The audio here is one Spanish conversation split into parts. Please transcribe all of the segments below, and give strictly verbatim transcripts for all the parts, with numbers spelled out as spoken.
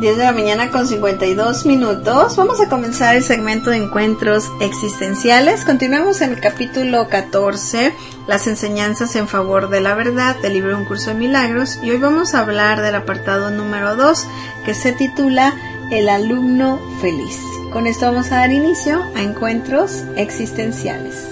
diez de la mañana con cincuenta y dos minutos. Vamos a comenzar el segmento de encuentros existenciales. Continuamos en el capítulo catorce, las enseñanzas en favor de la verdad, del libro Un Curso de Milagros. Y hoy vamos a hablar del apartado número dos, que se titula El alumno feliz. Con esto vamos a dar inicio a encuentros existenciales.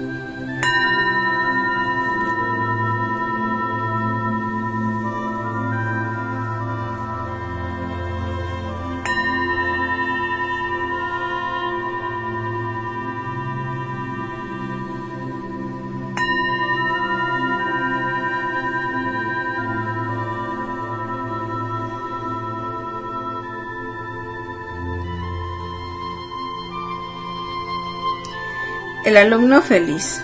El alumno feliz.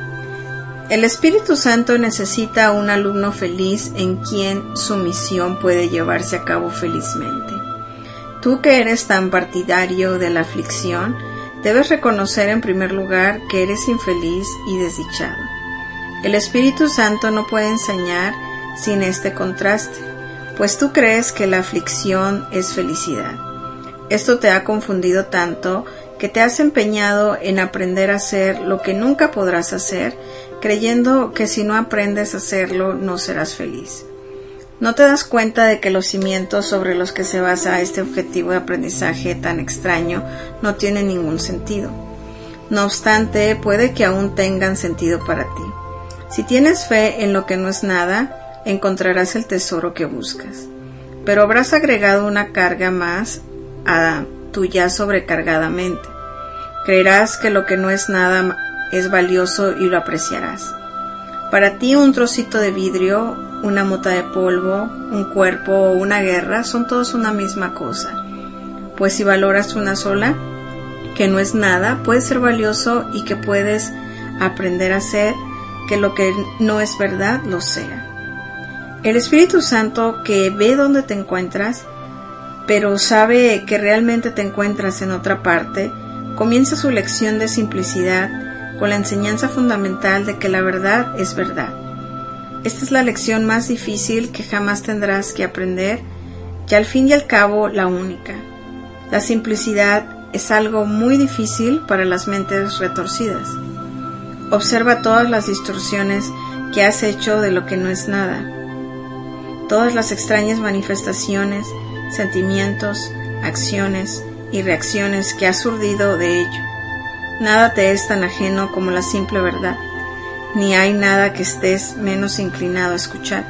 El Espíritu Santo necesita un alumno feliz en quien su misión puede llevarse a cabo felizmente. Tú que eres tan partidario de la aflicción, debes reconocer en primer lugar que eres infeliz y desdichado. El Espíritu Santo no puede enseñar sin este contraste, pues tú crees que la aflicción es felicidad. Esto te ha confundido tanto que te has empeñado en aprender a hacer lo que nunca podrás hacer, creyendo que si no aprendes a hacerlo no serás feliz. ¿No te das cuenta de que los cimientos sobre los que se basa este objetivo de aprendizaje tan extraño no tienen ningún sentido? No obstante, puede que aún tengan sentido para ti. Si tienes fe en lo que no es nada, encontrarás el tesoro que buscas. Pero habrás agregado una carga más a tu ya sobrecargadamente. Creerás que lo que no es nada es valioso y lo apreciarás. Para ti un trocito de vidrio, una mota de polvo, un cuerpo o una guerra son todos una misma cosa. Pues si valoras una sola, que no es nada, puede ser valioso y que puedes aprender a hacer que lo que no es verdad lo sea. El Espíritu Santo, que ve dónde te encuentras, pero sabe que realmente te encuentras en otra parte, comienza su lección de simplicidad con la enseñanza fundamental de que la verdad es verdad. Esta es la lección más difícil que jamás tendrás que aprender y al fin y al cabo la única. La simplicidad es algo muy difícil para las mentes retorcidas. Observa todas las distorsiones que has hecho de lo que no es nada, todas las extrañas manifestaciones, sentimientos, acciones y reacciones que has urdido de ello. Nada te es tan ajeno como la simple verdad, ni hay nada que estés menos inclinado a escuchar.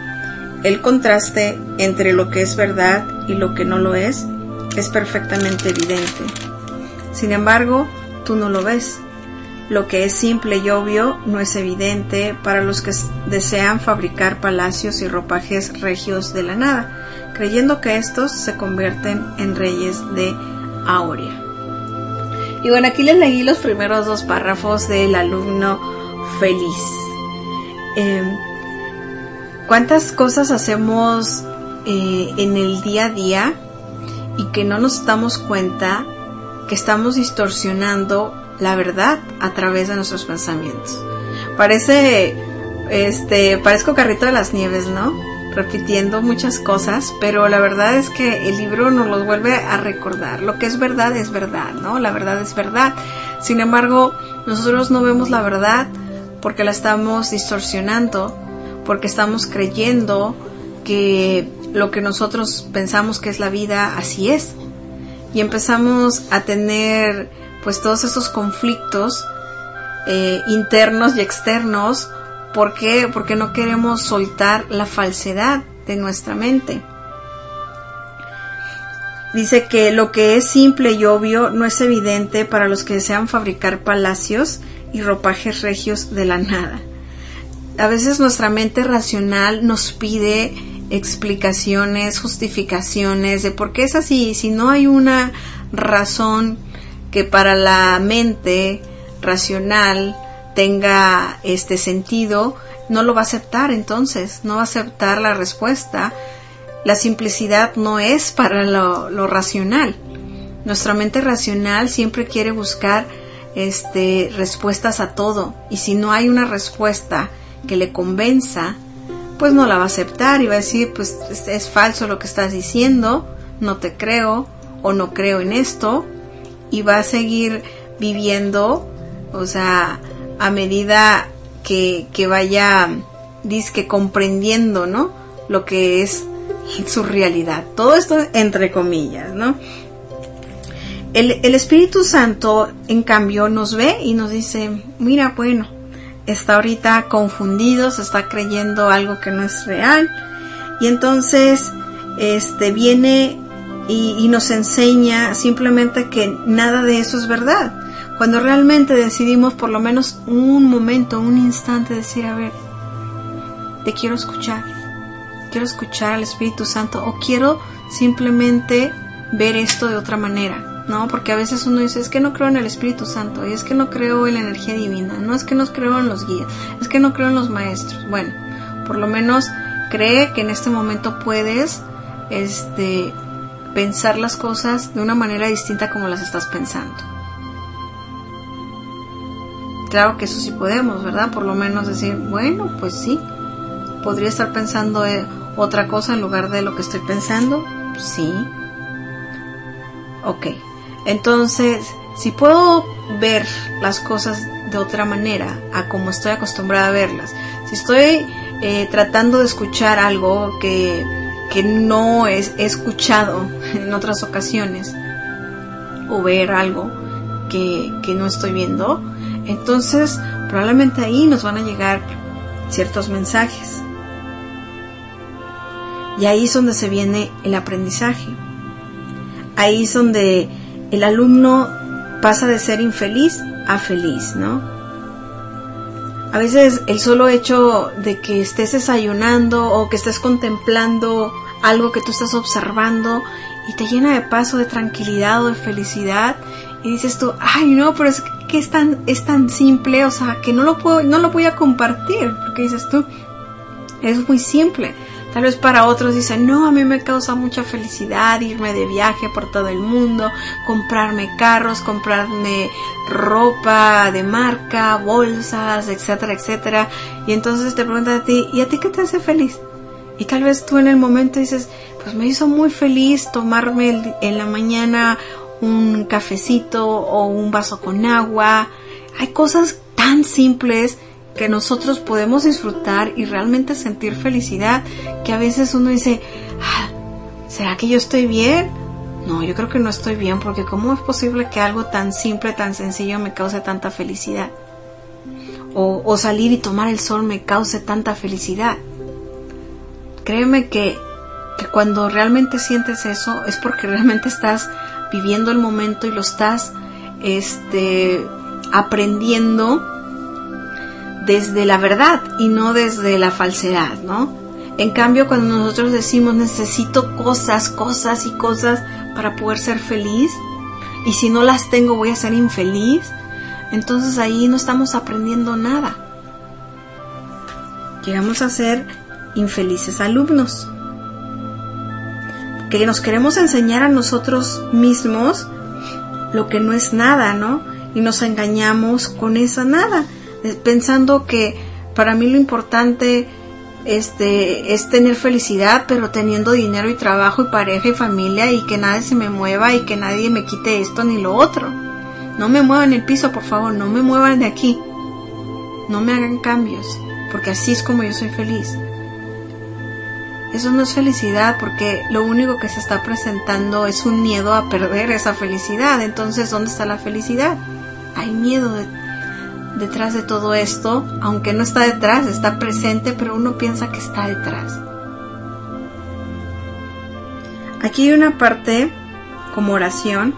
El contraste entre lo que es verdad y lo que no lo es es perfectamente evidente. Sin embargo, tú no lo ves. Lo que es simple y obvio no es evidente para los que desean fabricar palacios y ropajes regios de la nada, creyendo que estos se convierten en reyes de Aurea. Y bueno, aquí les leí los primeros dos párrafos del alumno feliz. Eh, ¿Cuántas cosas hacemos eh, en el día a día y que no nos damos cuenta que estamos distorsionando la verdad a través de nuestros pensamientos? Parece, este, parezco carrito de las nieves, ¿no? Repitiendo muchas cosas, pero la verdad es que el libro nos los vuelve a recordar. Lo que es verdad es verdad, ¿no? La verdad es verdad. Sin embargo, nosotros no vemos la verdad porque la estamos distorsionando, porque estamos creyendo que lo que nosotros pensamos que es la vida, así es. Y empezamos a tener pues todos esos conflictos eh, internos y externos. ¿Por qué? Porque no queremos soltar la falsedad de nuestra mente. Dice que lo que es simple y obvio no es evidente para los que desean fabricar palacios y ropajes regios de la nada. A veces nuestra mente racional nos pide explicaciones, justificaciones de por qué es así. Si no hay una razón que para la mente racional tenga este sentido, no lo va a aceptar. Entonces no va a aceptar la respuesta. La simplicidad no es para lo, lo racional. Nuestra mente racional siempre quiere buscar este, respuestas a todo, y si no hay una respuesta que le convenza, pues no la va a aceptar y va a decir, pues es, es falso lo que estás diciendo, no te creo o no creo en esto, y va a seguir viviendo, o sea, a medida que, que vaya, dizque comprendiendo, ¿no? Lo que es su realidad. Todo esto entre comillas, ¿no? El, el Espíritu Santo, en cambio, nos ve y nos dice, mira, bueno, está ahorita confundido, se está creyendo algo que no es real, y entonces este viene y, y nos enseña simplemente que nada de eso es verdad, cuando realmente decidimos por lo menos un momento, un instante decir, a ver, te quiero escuchar, quiero escuchar al Espíritu Santo, o quiero simplemente ver esto de otra manera. No, porque a veces uno dice, es que no creo en el Espíritu Santo, y es que no creo en la energía divina, no, es que no creo en los guías, es que no creo en los maestros. Bueno, por lo menos cree que en este momento puedes este, pensar las cosas de una manera distinta como las estás pensando. Claro que eso sí podemos, ¿verdad? Por lo menos decir, bueno, pues sí, podría estar pensando eh, otra cosa en lugar de lo que estoy pensando. Sí. Ok. Entonces, si puedo ver las cosas de otra manera a como estoy acostumbrada a verlas, si estoy eh, tratando de escuchar algo que, que no es, he escuchado en otras ocasiones, o ver algo que, que no estoy viendo, entonces probablemente ahí nos van a llegar ciertos mensajes. Y ahí es donde se viene el aprendizaje. Ahí es donde el alumno pasa de ser infeliz a feliz, ¿no? A veces el solo hecho de que estés desayunando o que estés contemplando algo que tú estás observando y te llena de paz o de tranquilidad o de felicidad, y dices tú, ay no, pero es que es tan, es tan simple, o sea, que no lo puedo, no lo voy a compartir, porque dices tú, es muy simple. Tal vez para otros dicen, no, a mí me causa mucha felicidad irme de viaje por todo el mundo, comprarme carros, comprarme ropa de marca, bolsas, etcétera, etcétera. Y entonces te preguntan a ti, ¿y a ti qué te hace feliz? Y tal vez tú en el momento dices, pues me hizo muy feliz tomarme el, en la mañana un cafecito o un vaso con agua. Hay cosas tan simples que nosotros podemos disfrutar y realmente sentir felicidad, que a veces uno dice, ah, ¿será que yo estoy bien? No, yo creo que no estoy bien, porque ¿cómo es posible que algo tan simple, tan sencillo me cause tanta felicidad? O, o salir y tomar el sol me cause tanta felicidad. Créeme que, que cuando realmente sientes eso es porque realmente estás viviendo el momento y lo estás este, aprendiendo desde la verdad y no desde la falsedad, ¿no? En cambio, cuando nosotros decimos necesito cosas, cosas y cosas para poder ser feliz, y si no las tengo voy a ser infeliz, entonces ahí no estamos aprendiendo nada. Llegamos a ser infelices alumnos, que nos queremos enseñar a nosotros mismos lo que no es nada, ¿no? Y nos engañamos con esa nada, pensando que para mí lo importante este, es tener felicidad, pero teniendo dinero y trabajo y pareja y familia, y que nadie se me mueva y que nadie me quite esto ni lo otro. No me muevan el piso, por favor, no me muevan de aquí, no me hagan cambios, porque así es como yo soy feliz. Eso no es felicidad, porque lo único que se está presentando es un miedo a perder esa felicidad. Entonces, ¿dónde está la felicidad? Hay miedo de detrás de todo esto, aunque no está detrás, está presente, pero uno piensa que está detrás. Aquí hay una parte como oración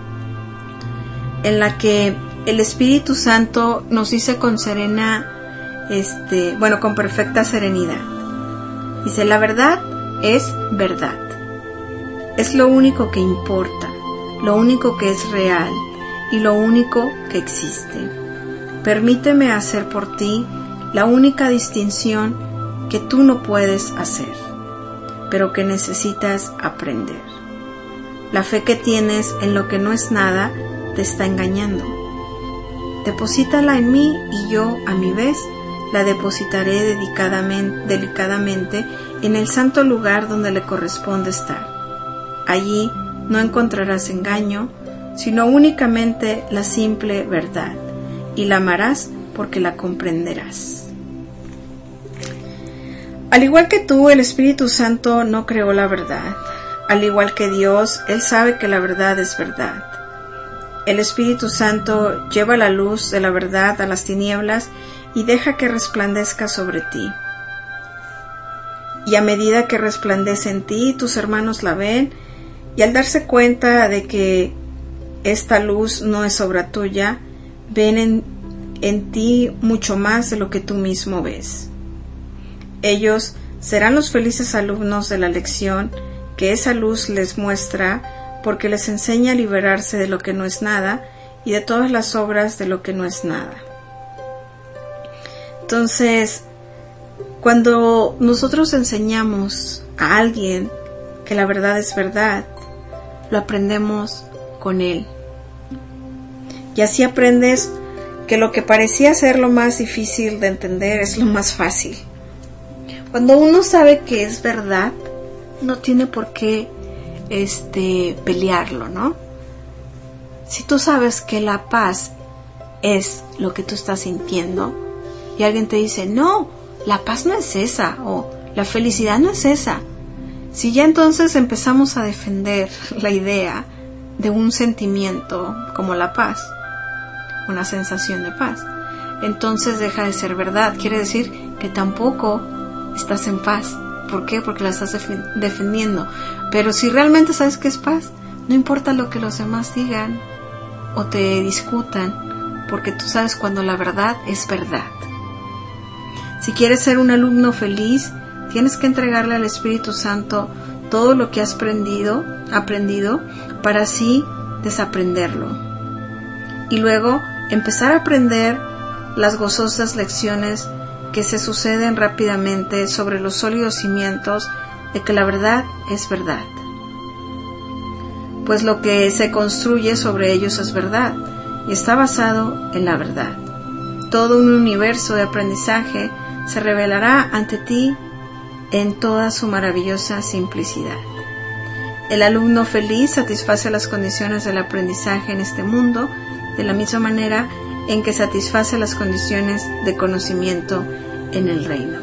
en la que el Espíritu Santo nos dice con serena, este, bueno, con perfecta serenidad. Dice, la verdad es verdad. Es lo único que importa, lo único que es real y lo único que existe. Permíteme hacer por ti la única distinción que tú no puedes hacer, pero que necesitas aprender. La fe que tienes en lo que no es nada te está engañando. Deposítala en mí y yo, a mi vez, la depositaré delicadamente, delicadamente en el santo lugar donde le corresponde estar. Allí no encontrarás engaño, sino únicamente la simple verdad, y la amarás porque la comprenderás. Al igual que tú, el Espíritu Santo no creó la verdad. Al igual que Dios, Él sabe que la verdad es verdad. El Espíritu Santo lleva la luz de la verdad a las tinieblas y deja que resplandezca sobre ti. Y a medida que resplandece en ti, tus hermanos la ven, y al darse cuenta de que esta luz no es obra tuya, ven en, en ti mucho más de lo que tú mismo ves. Ellos serán los felices alumnos de la lección que esa luz les muestra, porque les enseña a liberarse de lo que no es nada y de todas las obras de lo que no es nada. Entonces, cuando nosotros enseñamos a alguien que la verdad es verdad, lo aprendemos con él. Y así aprendes que lo que parecía ser lo más difícil de entender es lo más fácil. Cuando uno sabe que es verdad, no tiene por qué este, pelearlo, ¿no? Si tú sabes que la paz es lo que tú estás sintiendo y alguien te dice, no, la paz no es esa, o la felicidad no es esa. Si ya entonces empezamos a defender la idea de un sentimiento como la paz, una sensación de paz, entonces deja de ser verdad. Quiere decir que tampoco estás en paz. ¿Por qué? Porque la estás def- defendiendo. Pero si realmente sabes que es paz, no importa lo que los demás digan o te discutan, porque tú sabes cuando la verdad es verdad. Si quieres ser un alumno feliz, tienes que entregarle al Espíritu Santo todo lo que has aprendido, aprendido para así desaprenderlo. Y luego empezar a aprender las gozosas lecciones que se suceden rápidamente sobre los sólidos cimientos de que la verdad es verdad. Pues lo que se construye sobre ellos es verdad y está basado en la verdad. Todo un universo de aprendizaje se revelará ante ti en toda su maravillosa simplicidad. El alumno feliz satisface las condiciones del aprendizaje en este mundo de la misma manera en que satisface las condiciones de conocimiento en el reino.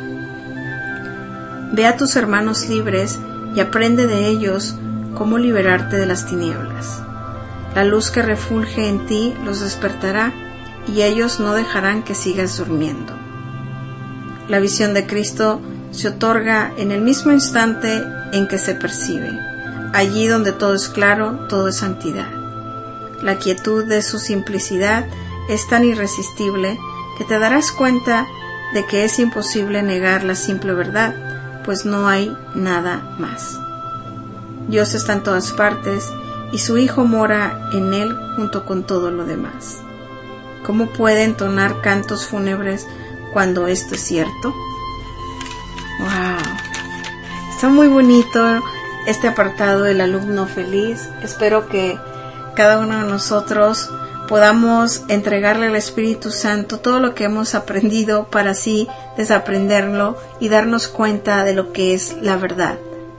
Ve a tus hermanos libres y aprende de ellos cómo liberarte de las tinieblas. La luz que refulge en ti los despertará y ellos no dejarán que sigas durmiendo. La visión de Cristo se otorga en el mismo instante en que se percibe. Allí donde todo es claro, todo es santidad. La quietud de su simplicidad es tan irresistible que te darás cuenta de que es imposible negar la simple verdad, pues no hay nada más. Dios está en todas partes y su Hijo mora en él junto con todo lo demás. ¿Cómo puede entonar cantos fúnebres cuando esto es cierto? ¡Wow! Está muy bonito este apartado del alumno feliz. Espero que cada uno de nosotros podamos entregarle al Espíritu Santo todo lo que hemos aprendido para así desaprenderlo y darnos cuenta de lo que es la verdad.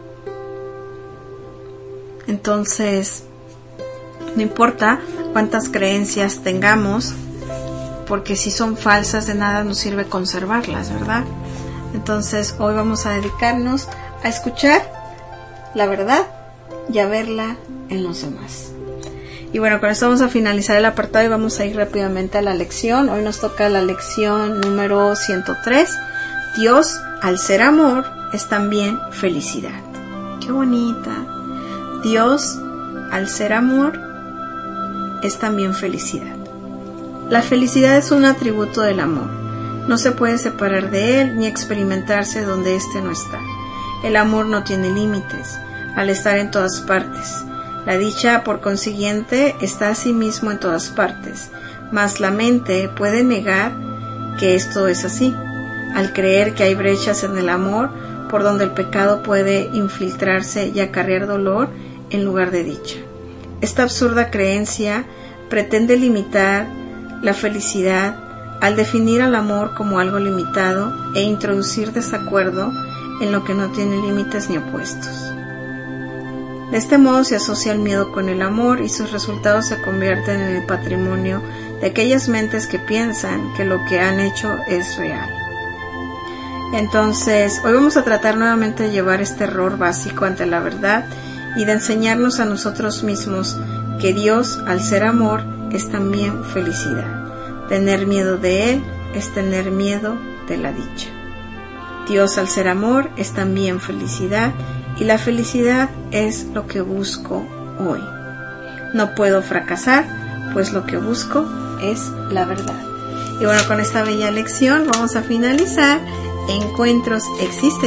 Entonces, no importa cuántas creencias tengamos, porque si son falsas de nada nos sirve conservarlas, ¿verdad? Entonces, hoy vamos a dedicarnos a escuchar la verdad y a verla en los demás. Y bueno, con esto vamos a finalizar el apartado y vamos a ir rápidamente a la lección. Hoy nos toca la lección número ciento tres. Dios, al ser amor, es también felicidad. ¡Qué bonita! Dios, al ser amor, es también felicidad. La felicidad es un atributo del amor. No se puede separar de él ni experimentarse donde éste no está. El amor no tiene límites, al estar en todas partes. La dicha, por consiguiente, está asimismo en todas partes, mas la mente puede negar que esto es así, al creer que hay brechas en el amor por donde el pecado puede infiltrarse y acarrear dolor en lugar de dicha. Esta absurda creencia pretende limitar la felicidad al definir al amor como algo limitado e introducir desacuerdo en lo que no tiene límites ni opuestos. De este modo se asocia el miedo con el amor y sus resultados se convierten en el patrimonio de aquellas mentes que piensan que lo que han hecho es real. Entonces, hoy vamos a tratar nuevamente de llevar este error básico ante la verdad y de enseñarnos a nosotros mismos que Dios, al ser amor, es también felicidad. Tener miedo de Él es tener miedo de la dicha. Dios, al ser amor, es también felicidad y la felicidad es lo que busco hoy. No puedo fracasar, pues lo que busco es la verdad. Y bueno, con esta bella lección vamos a finalizar Encuentros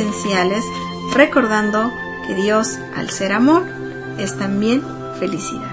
Existenciales, recordando que Dios, al ser amor, es también felicidad.